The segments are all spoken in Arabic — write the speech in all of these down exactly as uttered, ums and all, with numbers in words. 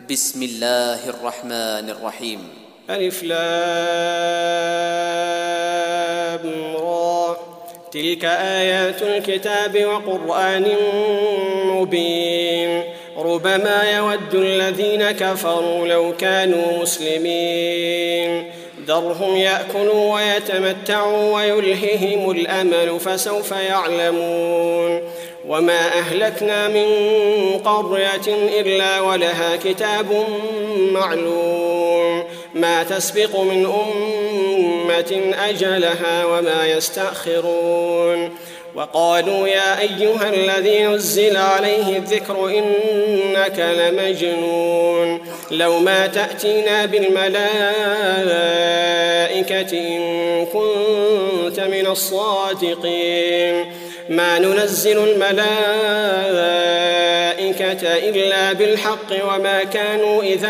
بسم الله الرحمن الرحيم. ألف لام را. تلك آيات الكتاب وقرآن مبين. ربما يود الذين كفروا لو كانوا مسلمين. ذرهم يأكلوا ويتمتعوا ويلههم الأمل فسوف يعلمون. وما أهلكنا من قرية إلا ولها كتاب معلوم ما تسبق من أمة أجلها وما يستأخرون. وقالوا يا أيها الذي نزل عليه الذكر إنك لمجنون لو ما تأتينا بالملائكة إن كنت من الصادقين. ما ننزل الملائكة إلا بالحق وما كانوا إذا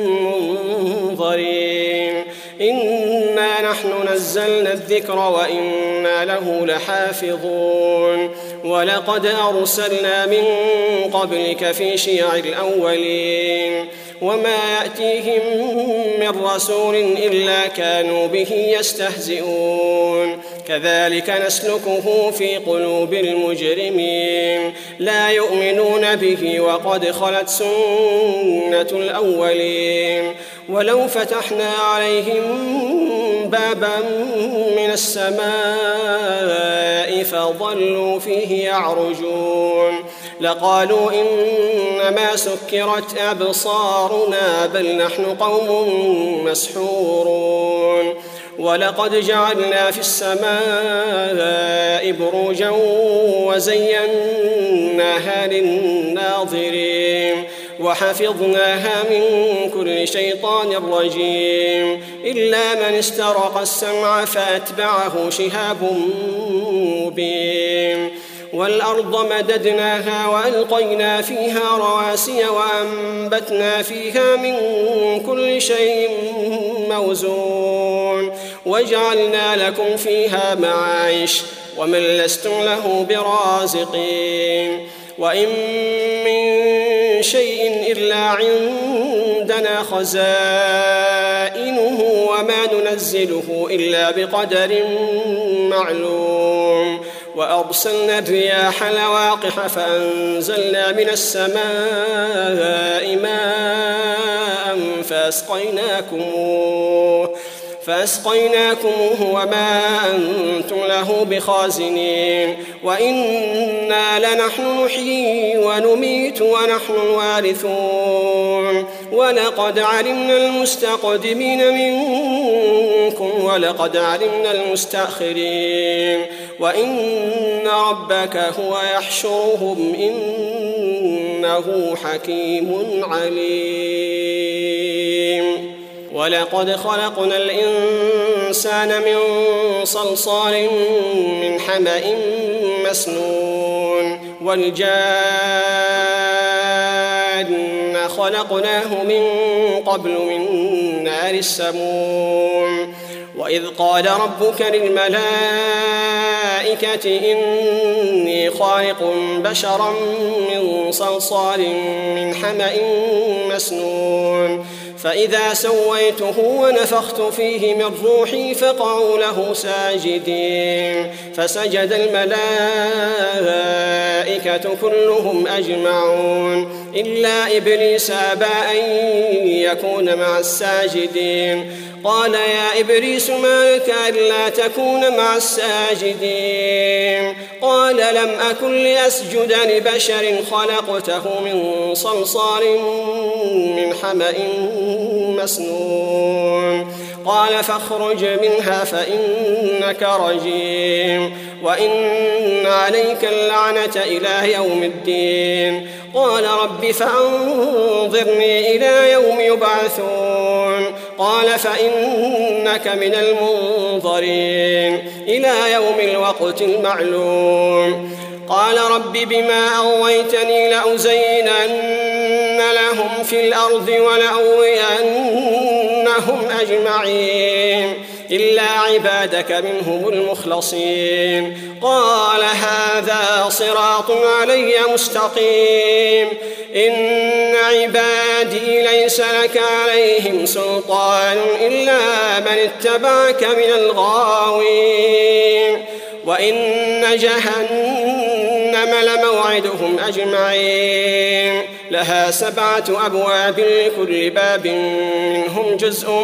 منظرين. إنا نحن نزلنا الذكر وإنا له لحافظون. ولقد أرسلنا من قبلك في شيع الأولين وما يأتيهم من رسول إلا كانوا به يستهزئون. كذلك نسلكه في قلوب المجرمين لا يؤمنون به وقد خلت سنة الأولين. ولو فتحنا عليهم بابا من السماء فظلوا فيه يعرجون لقالوا إنما سكرت أبصارنا بل نحن قوم مسحورون. ولقد جعلنا في السماء بروجا وزيناها للناظرين وحفظناها من كل شيطان رجيم إلا من استرق السمع فأتبعه شهاب مبين. والأرض مددناها وألقينا فيها رواسي وأنبتنا فيها من كل شيء موزون وجعلنا لكم فيها معايش ومن لستم له برازقين. وإن من شيء إلا عندنا خزائنه وما ننزله إلا بقدر معلوم. وأرسلنا الرياح لواقح فأنزلنا من السماء ماء فأسقيناكموه فأسقيناكموه وما أنتم له بخازنين. وإنا لنحن نحيي ونميت ونحن الوارثون. ولقد علمنا المستقدمين منكم ولقد علمنا المستأخرين. وإن ربك هو يحشرهم إنه حكيم عليم. ولقد خلقنا الإنسان من صلصال من حمأ مسنون. والجان خلقناه من قبل من نار السموم. وإذ قال ربك للملائكة إني خالق بشرا من صلصال من حمأ مسنون فإذا سويته ونفخت فيه من روحي فقعوا له ساجدين. فسجد الملائكة كلهم أجمعون إلا إبليس أبى أن يكون مع الساجدين. قال يا إبليس ما لك ألا تكون مع الساجدين؟ قال لم أكن لأسجد لبشر خلقته من صلصال من حمأ مسنون. قال فاخرج منها فإنك رجيم وإن عليك اللعنة إلى يوم الدين. قال رب فأنظرني إلى يوم يبعثون. قال فإنك من المنظرين إلى يوم الوقت المعلوم. قال رب بما أغويتني لأزينن لهم في الأرض ولأغوينهم أجمعين إلا عبادك منهم المخلصين. قال هذا صراط علي مستقيم إن عبادي ليس لك عليهم سلطان إلا من اتبعك من الغاوين وإن جهنم لموعدهم أجمعين لها سبعة أبواب لكل باب منهم جزء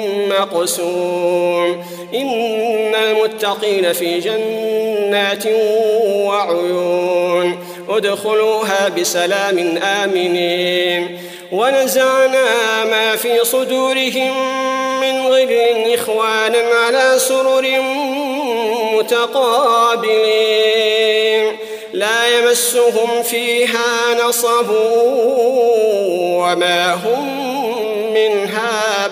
مقسوم إن المتقين في جنات وعيون ادخلوها بسلام آمنين ونزعنا ما في صدورهم من غل إخوانا على سرر متقابلين لا يمسهم فيها نصب وما هم منها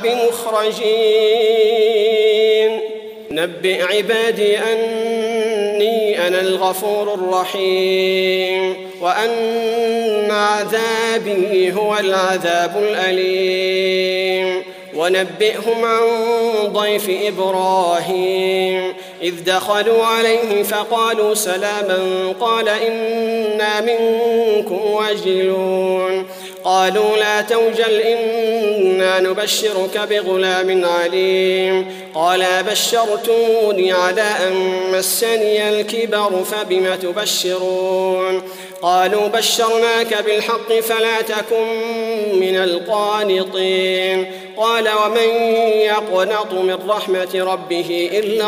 بمخرجين نبئ عبادي أني أنا الغفور الرحيم وأن عذابي هو العذاب الأليم ونبئهم عن ضيف إبراهيم إذ دخلوا عليه فقالوا سلاما قال إنا منكم وجلون قالوا لا توجل إنا نبشرك بغلام عليم قال بشرتوني على أن مسني الكبر فبم تبشرون قالوا بشرناك بالحق فلا تكن من القانطين قال ومن يقنط من رحمة ربه إلا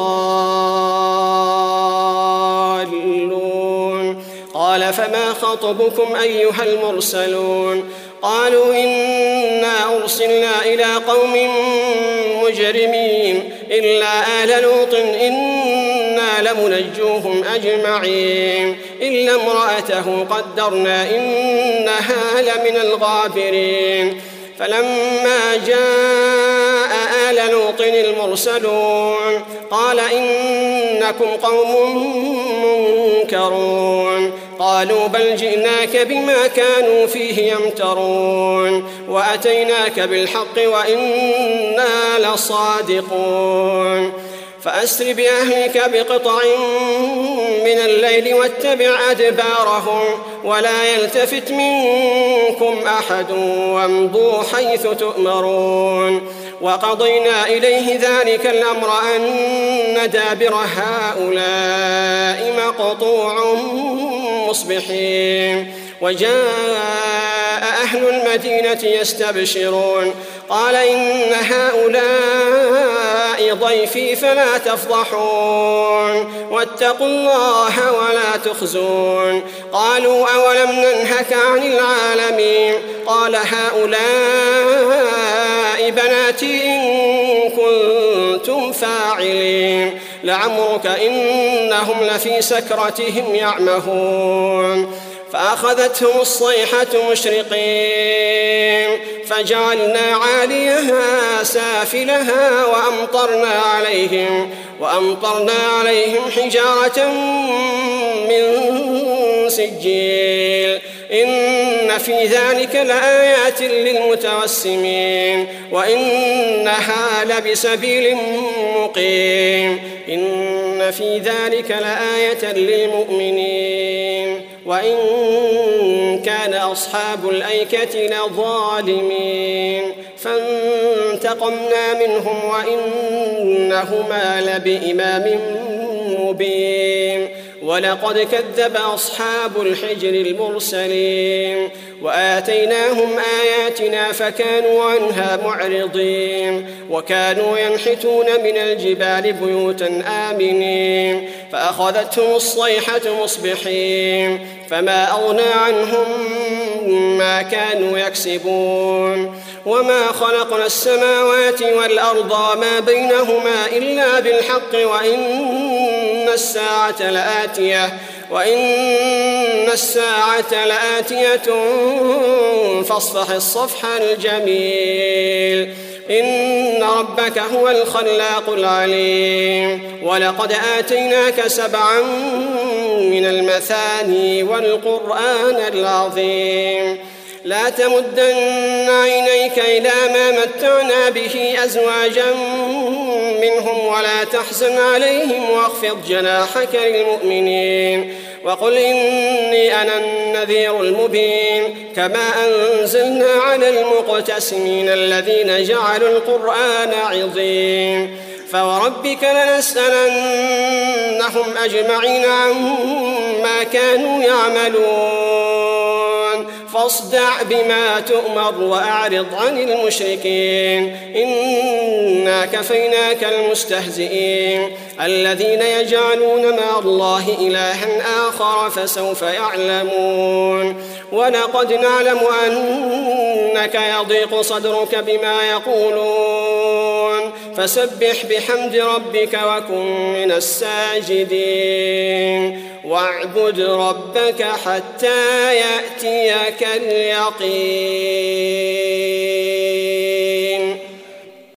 الضالون قال فما خطبكم أيها المرسلون قالوا إنا أرسلنا إلى قوم مجرمين إلا آل لوط إنا لمنجوهم أجمعين إلا امرأته قدرنا إنها لمن الغابرين فلما جاء آل لوط المرسلون قال إنكم قوم منكرون قالوا بل جئناك بما كانوا فيه يمترون وأتيناك بالحق وإنا لصادقون فأسر بأهلك بقطع من الليل واتبع أدبارهم ولا يلتفت منكم أحد وامضوا حيث تؤمرون وقضينا إليه ذلك الأمر أن دابر هؤلاء مقطوع مصبحين وجاء أهل المدينة يستبشرون قال إن هؤلاء ضيفي فلا تفضحون واتقوا الله ولا تخزون قالوا أولم ننهك عن العالمين قال هؤلاء بناتي إن كنتم فاعلين لعمرك إنهم لفي سكرتهم يعمهون فأخذتهم الصيحة مشرقين فجعلنا عاليها سافلها وأمطرنا عليهم وأمطرنا عليهم حجارة من سجيل إن في ذلك لآيات للمتوسمين وإنها لبسبيل مقيم إن في ذلك لآية للمؤمنين وإن كان أصحاب الأيكة لظالمين فانتقمنا منهم وإنهما لبإمام مبين ولقد كذب أصحاب الحجر المرسلين وآتيناهم آياتنا فكانوا عنها معرضين وكانوا ينحتون من الجبال بيوتا آمنين فأخذتهم الصيحة مصبحين فما أغنى عنهم ما كانوا يكسبون وما خلقنا السماوات والأرض وما بينهما إلا بالحق وإن الساعة لآتية وإن الساعة لآتية فاصفح الصفح الجميل إن ربك هو الخلاق العليم ولقد آتيناك سبعا من المثاني والقرآن العظيم لا تمدن عينيك إلى ما متعنا به أزواجا منهم ولا تحزن عليهم واخفض جناحك للمؤمنين وقل إني أنا النذير المبين كما أنزلنا على المقتسمين الذين جعلوا القرآن عظيم فوربك لنسألنهم أجمعين عما كانوا يعملون فاصدع بما تؤمر وأعرض عن المشركين إنا كفيناك المستهزئين الذين يجعلون مع الله إلها آخر فسوف يعلمون ولقد نعلم أنك يضيق صدرك بما يقولون فسبح بحمد ربك وكن من الساجدين واعبد ربك حتى يأتيك اليقين.